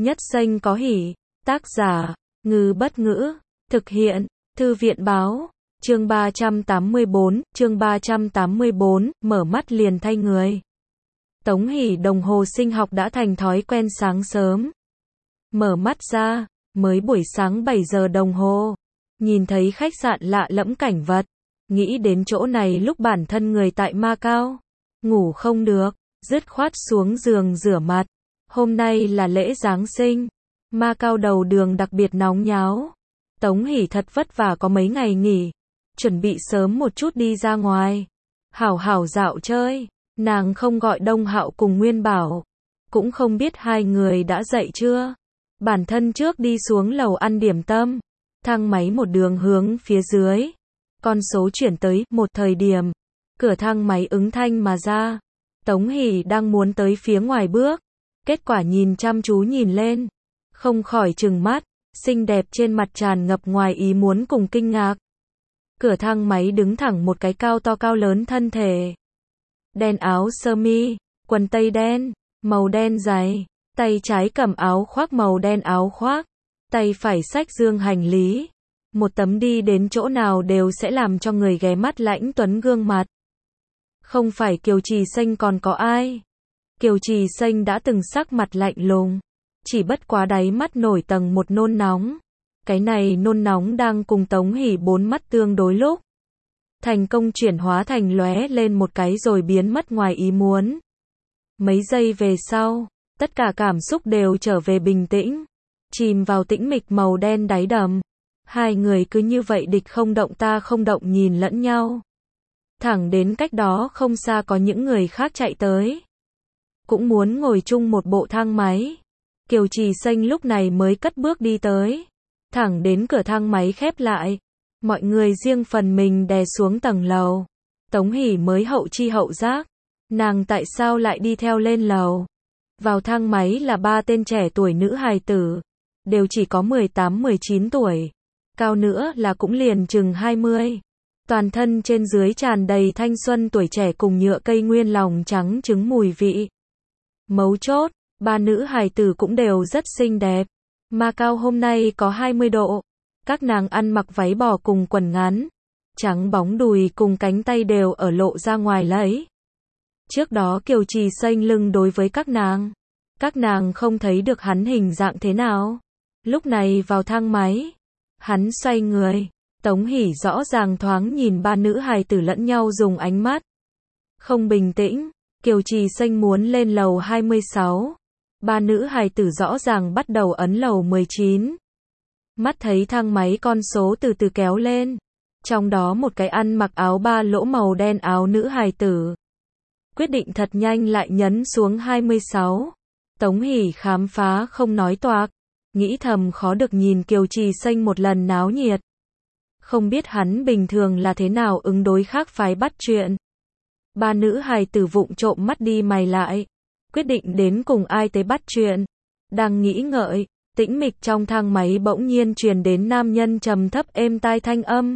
Nhất Xanh có hỉ. Tác giả, Ngư Bất Ngữ. Thực hiện, Thư viện Báo. Chương 384, mở mắt liền thay người. Tống Hỷ đồng hồ sinh học đã thành thói quen sáng sớm. Mở mắt ra, mới buổi sáng 7 giờ đồng hồ. Nhìn thấy khách sạn lạ lẫm cảnh vật. Nghĩ đến chỗ này lúc bản thân người tại Macau. Ngủ không được, dứt khoát xuống giường rửa mặt. Hôm nay là lễ Giáng sinh. Macau đầu đường đặc biệt nóng nháo. Tống Hỷ thật vất vả có mấy ngày nghỉ. Chuẩn bị sớm một chút đi ra ngoài. Hảo hảo dạo chơi. Nàng không gọi Đông Hạo cùng Nguyên Bảo. Cũng không biết hai người đã dậy chưa. Bản thân trước đi xuống lầu ăn điểm tâm. Thang máy một đường hướng phía dưới. Con số chuyển tới một thời điểm. Cửa thang máy ứng thanh mà ra. Tống Hỷ đang muốn tới phía ngoài bước. Kết quả nhìn chăm chú nhìn lên. Không khỏi trừng mắt. Xinh đẹp trên mặt tràn ngập ngoài ý muốn cùng kinh ngạc. Cửa thang máy đứng thẳng một cái cao to cao lớn thân thể. Đen áo sơ mi, quần tây đen, màu đen dày. Tay trái cầm áo khoác màu đen áo khoác. Tay phải xách dương hành lý. Một tấm đi đến chỗ nào đều sẽ làm cho người ghé mắt lãnh tuấn gương mặt. Không phải Kiều Trì Xanh còn có ai. Kiều Trì Xanh đã từng sắc mặt lạnh lùng. Chỉ bất quá đáy mắt nổi tầng một nôn nóng. Cái này nôn nóng đang cùng Tống Hỷ bốn mắt tương đối lúc. Thành công chuyển hóa thành lóe lên một cái rồi biến mất ngoài ý muốn. Mấy giây về sau, tất cả cảm xúc đều trở về bình tĩnh. Chìm vào tĩnh mịch màu đen đáy đầm. Hai người cứ như vậy địch không động ta không động nhìn lẫn nhau. Thẳng đến cách đó không xa có những người khác chạy tới. Cũng muốn ngồi chung một bộ thang máy. Kiều Trì Xanh lúc này mới cất bước đi tới. Thẳng đến cửa thang máy khép lại. Mọi người riêng phần mình đè xuống tầng lầu. Tống Hỷ mới hậu chi hậu giác. Nàng tại sao lại đi theo lên lầu? Vào thang máy là ba tên trẻ tuổi nữ hài tử. Đều chỉ có 18-19 tuổi. Cao nữa là cũng liền chừng 20. Toàn thân trên dưới tràn đầy thanh xuân tuổi trẻ cùng nhựa cây nguyên lòng trắng trứng mùi vị. Mấu chốt, ba nữ hài tử cũng đều rất xinh đẹp. Macau hôm nay có 20 độ. Các nàng ăn mặc váy bò cùng quần ngắn. Trắng bóng đùi cùng cánh tay đều ở lộ ra ngoài lấy. Trước đó Kiều Trì Xanh lưng đối với các nàng. Các nàng không thấy được hắn hình dạng thế nào. Lúc này vào thang máy. Hắn xoay người. Tống Hỷ rõ ràng thoáng nhìn ba nữ hài tử lẫn nhau dùng ánh mắt. Không bình tĩnh. Kiều Trì Xanh muốn lên lầu 26. Ba nữ hài tử rõ ràng bắt đầu ấn lầu 19. Mắt thấy thang máy con số từ từ kéo lên. Trong đó một cái ăn mặc áo ba lỗ màu đen áo nữ hài tử. Quyết định thật nhanh lại nhấn xuống 26. Tống Hỷ khám phá không nói toạc. Nghĩ thầm khó được nhìn Kiều Trì Xanh một lần náo nhiệt. Không biết hắn bình thường là thế nào ứng đối khác phái bắt chuyện. Ba nữ hài tử vụng trộm mắt đi mày lại. Quyết định đến cùng ai tới bắt chuyện. Đang nghĩ ngợi, tĩnh mịch trong thang máy bỗng nhiên truyền đến nam nhân trầm thấp êm tai thanh âm.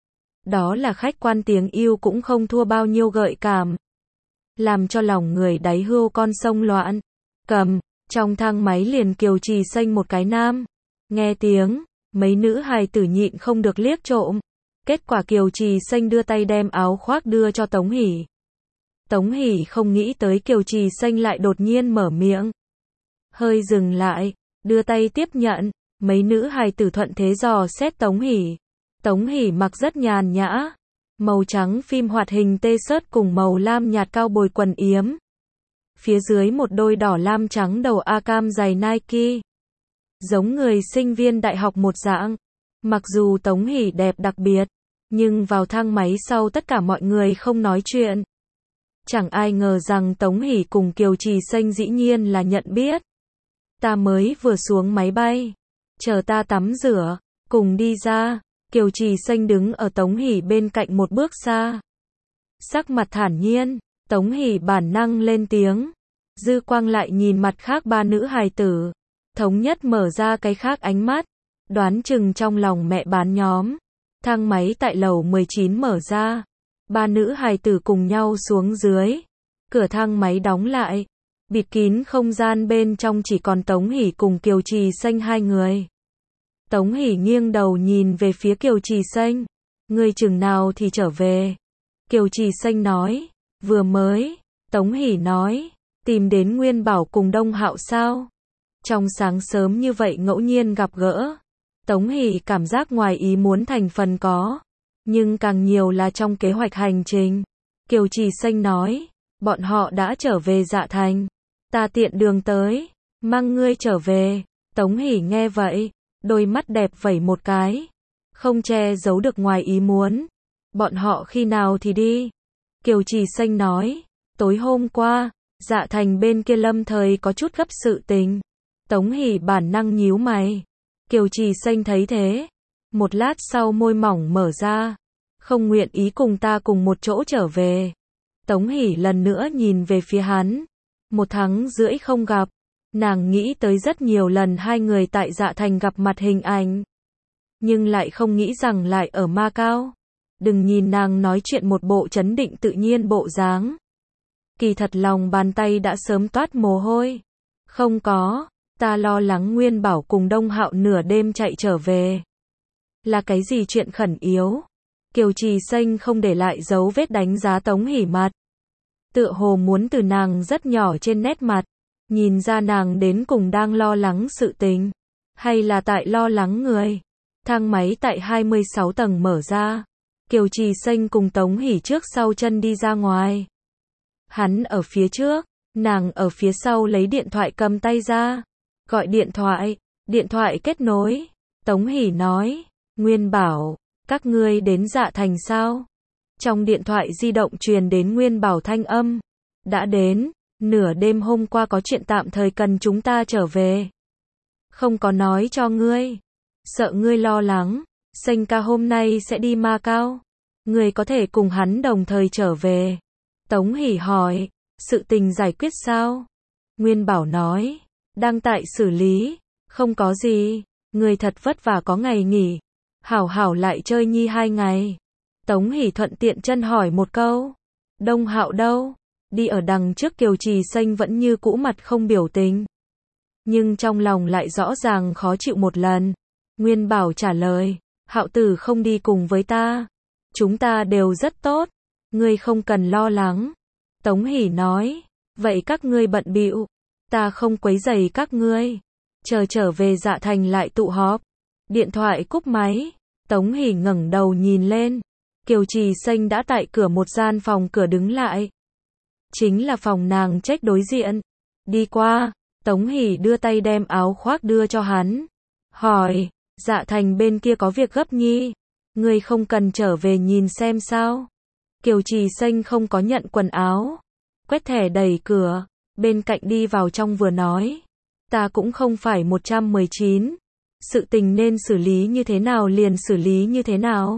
Đó là khách quan tiếng yêu cũng không thua bao nhiêu gợi cảm. Làm cho lòng người đáy hưu con sông loạn. Cầm, trong thang máy liền Kiều Trì Xanh một cái nam. Nghe tiếng, mấy nữ hài tử nhịn không được liếc trộm. Kết quả Kiều Trì Xanh đưa tay đem áo khoác đưa cho Tống Hỷ. Tống Hỷ không nghĩ tới Kiều Trì Xanh lại đột nhiên mở miệng. Hơi dừng lại, đưa tay tiếp nhận, mấy nữ hài tử thuận thế dò xét Tống Hỷ. Tống Hỷ mặc rất nhàn nhã, màu trắng phim hoạt hình t-shirt cùng màu lam nhạt cao bồi quần yếm. Phía dưới một đôi đỏ lam trắng đầu A cam giày Nike. Giống người sinh viên đại học một dạng. Mặc dù Tống Hỷ đẹp đặc biệt, nhưng vào thang máy sau tất cả mọi người không nói chuyện. Chẳng ai ngờ rằng Tống Hỷ cùng Kiều Trì Xanh dĩ nhiên là nhận biết. Ta mới vừa xuống máy bay. Chờ ta tắm rửa. Cùng đi ra. Kiều Trì Xanh đứng ở Tống Hỷ bên cạnh một bước xa. Sắc mặt thản nhiên. Tống Hỷ bản năng lên tiếng. Dư quang lại nhìn mặt khác ba nữ hài tử. Thống nhất mở ra cái khác ánh mắt. Đoán chừng trong lòng mẹ bán nhóm. Thang máy tại lầu 19 mở ra. Ba nữ hài tử cùng nhau xuống dưới. Cửa thang máy đóng lại. Bịt kín không gian bên trong chỉ còn Tống Hỷ cùng Kiều Trì Xanh hai người. Tống Hỷ nghiêng đầu nhìn về phía Kiều Trì Xanh. Ngươi chừng nào thì trở về? Kiều Trì Xanh nói. Vừa mới. Tống Hỷ nói. Tìm đến Nguyên Bảo cùng Đông Hạo sao? Trong sáng sớm như vậy ngẫu nhiên gặp gỡ. Tống Hỷ cảm giác ngoài ý muốn thành phần có. Nhưng càng nhiều là trong kế hoạch hành trình. Kiều Trì Xanh nói. Bọn họ đã trở về Dạ Thành. Ta tiện đường tới. Mang ngươi trở về. Tống Hỷ nghe vậy. Đôi mắt đẹp vẩy một cái. Không che giấu được ngoài ý muốn. Bọn họ khi nào thì đi? Kiều Trì Xanh nói. Tối hôm qua. Dạ Thành bên kia lâm thời có chút gấp sự tình. Tống Hỷ bản năng nhíu mày. Kiều Trì Xanh thấy thế. Một lát sau môi mỏng mở ra. Không nguyện ý cùng ta cùng một chỗ trở về. Tống Hỷ lần nữa nhìn về phía hắn. 1 tháng rưỡi không gặp. Nàng nghĩ tới rất nhiều lần hai người tại Dạ Thành gặp mặt hình ảnh. Nhưng lại không nghĩ rằng lại ở Macau. Đừng nhìn nàng nói chuyện một bộ trấn định tự nhiên bộ dáng. Kỳ thật lòng bàn tay đã sớm toát mồ hôi. Không có, ta lo lắng Nguyên Bảo cùng Đông Hạo nửa đêm chạy trở về. Là cái gì chuyện khẩn yếu? Kiều Trì Xanh không để lại dấu vết đánh giá Tống Hỷ mặt. Tựa hồ muốn từ nàng rất nhỏ trên nét mặt. Nhìn ra nàng đến cùng đang lo lắng sự tình. Hay là tại lo lắng người. Thang máy tại 26 tầng mở ra. Kiều Trì Xanh cùng Tống Hỷ trước sau chân đi ra ngoài. Hắn ở phía trước, nàng ở phía sau lấy điện thoại cầm tay ra. Gọi điện thoại kết nối. Tống Hỷ nói, Nguyên Bảo, các ngươi đến Dạ Thành sao? Trong điện thoại di động truyền đến Nguyên Bảo thanh âm. Đã đến, nửa đêm hôm qua có chuyện tạm thời cần chúng ta trở về. Không có nói cho ngươi. Sợ ngươi lo lắng, Xanh ca hôm nay sẽ đi Macau. Ngươi có thể cùng hắn đồng thời trở về. Tống Hỷ hỏi, sự tình giải quyết sao? Nguyên Bảo nói, đang tại xử lý, không có gì, ngươi thật vất vả có ngày nghỉ. Hảo hảo lại chơi nhi 2 ngày. Tống Hỷ thuận tiện chân hỏi một câu. Đông Hạo đâu? Đi ở đằng trước. Kiều Trì Xanh vẫn như cũ mặt không biểu tình. Nhưng trong lòng lại rõ ràng khó chịu một lần. Nguyên Bảo trả lời, Hạo tử không đi cùng với ta. Chúng ta đều rất tốt. Ngươi không cần lo lắng. Tống Hỷ nói, vậy các ngươi bận bịu. Ta không quấy rầy các ngươi. Chờ trở về Dạ Thành lại tụ họp. Điện thoại cúp máy. Tống Hỷ ngẩng đầu nhìn lên. Kiều Trì Xanh đã tại cửa một gian phòng cửa đứng lại. Chính là phòng nàng trách đối diện. Đi qua, Tống Hỷ đưa tay đem áo khoác đưa cho hắn. Hỏi, Dạ Thành bên kia có việc gấp nhi. Ngươi không cần trở về nhìn xem sao? Kiều Trì Xanh không có nhận quần áo. Quét thẻ đẩy cửa. Bên cạnh đi vào trong vừa nói. Ta cũng không phải 119. Sự tình nên xử lý như thế nào liền xử lý như thế nào.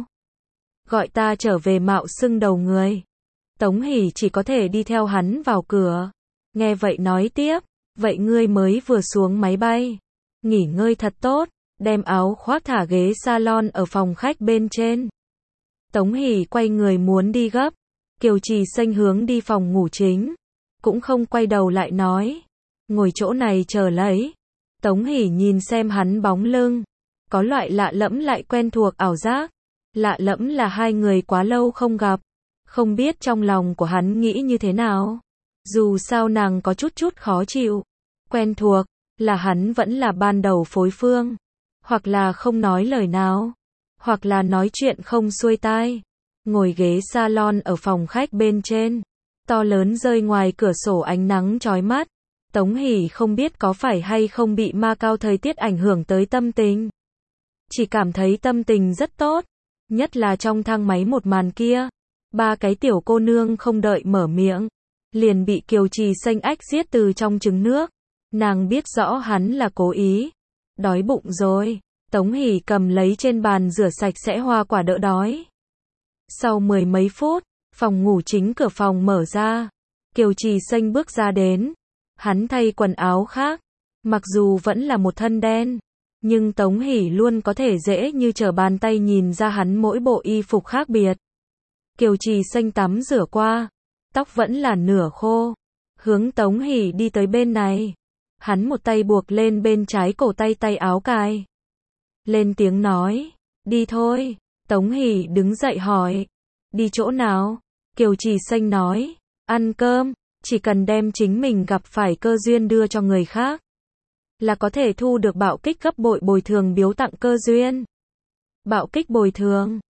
Gọi ta trở về mạo xưng đầu người. Tống Hỷ chỉ có thể đi theo hắn vào cửa. Nghe vậy nói tiếp. Vậy ngươi mới vừa xuống máy bay. Nghỉ ngơi thật tốt. Đem áo khoác thả ghế salon ở phòng khách bên trên. Tống Hỷ quay người muốn đi gấp. Kiều Trì Xanh hướng đi phòng ngủ chính. Cũng không quay đầu lại nói. Ngồi chỗ này chờ lấy. Tống Hỷ nhìn xem hắn bóng lưng. Có loại lạ lẫm lại quen thuộc ảo giác. Lạ lẫm là hai người quá lâu không gặp. Không biết trong lòng của hắn nghĩ như thế nào. Dù sao nàng có chút khó chịu. Quen thuộc, là hắn vẫn là ban đầu phối phương. Hoặc là không nói lời nào. Hoặc là nói chuyện không xuôi tai. Ngồi ghế salon ở phòng khách bên trên. To lớn rơi ngoài cửa sổ ánh nắng chói mắt. Tống Hỷ không biết có phải hay không bị Macau thời tiết ảnh hưởng tới tâm tình. Chỉ cảm thấy tâm tình rất tốt. Nhất là trong thang máy một màn kia. 3 cái tiểu cô nương không đợi mở miệng. Liền bị Kiều Trì Xanh ách giết từ trong trứng nước. Nàng biết rõ hắn là cố ý. Đói bụng rồi. Tống Hỷ cầm lấy trên bàn rửa sạch sẽ hoa quả đỡ đói. Sau 10 mấy phút, phòng ngủ chính cửa phòng mở ra. Kiều Trì Xanh bước ra đến. Hắn thay quần áo khác. Mặc dù vẫn là một thân đen. Nhưng Tống Hỷ luôn có thể dễ như trở bàn tay nhìn ra hắn mỗi bộ y phục khác biệt. Kiều Trì Xanh tắm rửa qua. Tóc vẫn là nửa khô. hướng Tống Hỷ đi tới bên này. Hắn một tay buộc lên bên trái cổ tay tay áo cài. Lên tiếng nói, đi thôi. Tống Hỷ đứng dậy hỏi, đi chỗ nào? Kiều Trì Xanh nói, ăn cơm, chỉ cần đem chính mình gặp phải cơ duyên đưa cho người khác, là có thể thu được bạo kích gấp bội bồi thường biếu tặng cơ duyên. Bạo kích bồi thường.